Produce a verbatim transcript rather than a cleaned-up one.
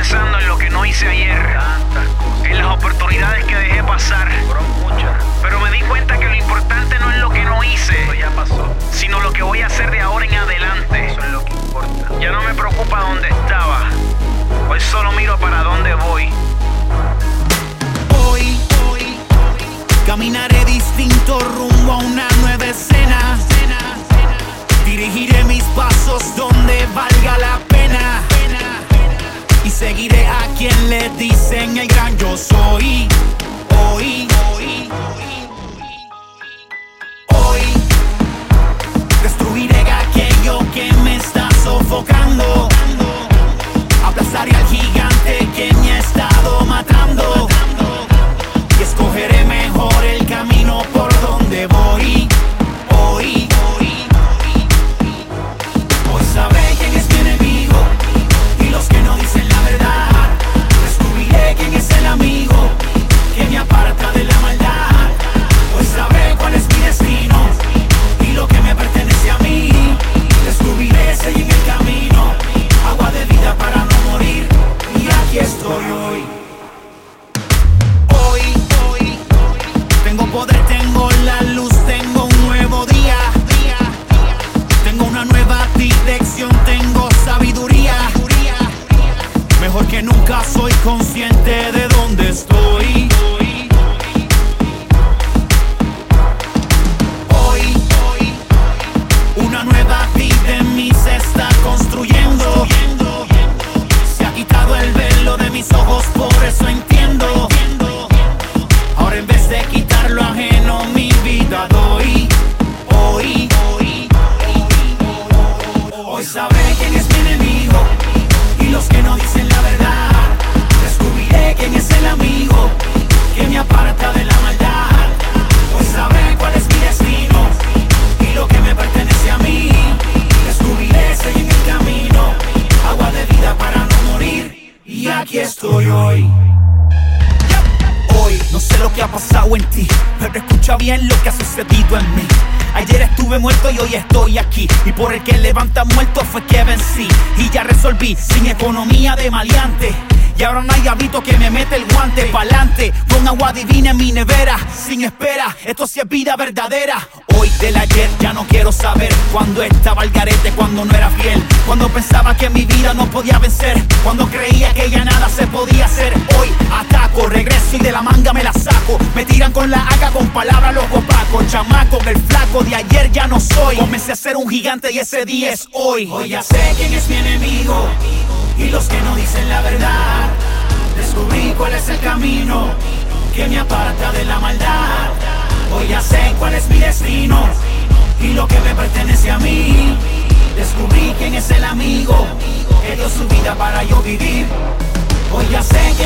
pensando en lo que no hice ayer, en las oportunidades que dejé pasar. Pero me di cuenta que lo importante no es lo que no hice, sino lo que voy a hacer de ahora en adelante. Eso es lo que importa. Ya no me preocupa dónde estaba, hoy solo miro para dónde voy. Hoy, hoy, caminaré distinto rumbo a una nueva escena. Dirigiré mis pasos donde valga la pena. Y seguiré a quien le dicen el gran yo soy. Hoy, hoy, hoy, destruiré aquello que me está sofocando. Aplastaré al gigante que me ha estado matando. Y escogeré mejor el camino por donde voy. Hoy, hoy, hoy sabré quién es mi enemigo y los que no dicen la verdad. Descubriré quién es el amigo que me aparta de la maldad. Hoy sabré cuál es mi destino y lo que me pertenece a mí. Descubriré si hay en el camino agua de vida para no morir. Y aquí estoy hoy. Hoy, hoy, tengo poder, tengo la luz, tengo un nuevo día. Tengo una nueva dirección, tengo sabiduría. Mejor que nunca soy consciente de dónde estoy. Hoy, hoy, una nueva vida en mí se está construyendo. Se ha quitado el velo de mis ojos, por eso entiendo. Ahora en vez de quitar lo ajeno, mi vida doy. Hoy, hoy, hoy sabré quién es mi enemigo y los que no dicen la verdad. Descubriré quién es el amigo que me aparta de la maldad. Hoy sabré cuál es mi destino y lo que me pertenece a mí. Descubriré si hay en el camino agua de vida para no morir. Y aquí estoy hoy. Hoy no sé lo que ha pasado en ti, pero escucha bien lo que ha sucedido en mí. Ayer estuve muerto y hoy estoy aquí, y por el que levanta muerto fue que vencí. Y ya resolví, sin economía de maleante, y ahora no hay hábito que me mete el guante. Pa'lante, con agua divina en mi nevera, sin espera, esto sí es vida verdadera. Hoy del ayer ya no quiero saber, cuando estaba al garete, cuando no era fiel, cuando pensaba que mi vida no podía vencer, cuando creía que ya nada se podía hacer. Hoy ataco, regreso y de la manga me la saco. Me tiran con la haga, con palabras los opacos. Chamaco, el flaco de ayer ya no soy. Comencé a ser un gigante y ese día es hoy. Hoy ya sé quién es mi enemigo y los que no dicen la verdad. Descubrí cuál es el camino que me aparta de la maldad. Hoy ya sé cuál es mi destino y lo que me pertenece a mí. Descubrí quién es el amigo que dio su vida para yo vivir. Hoy ya sé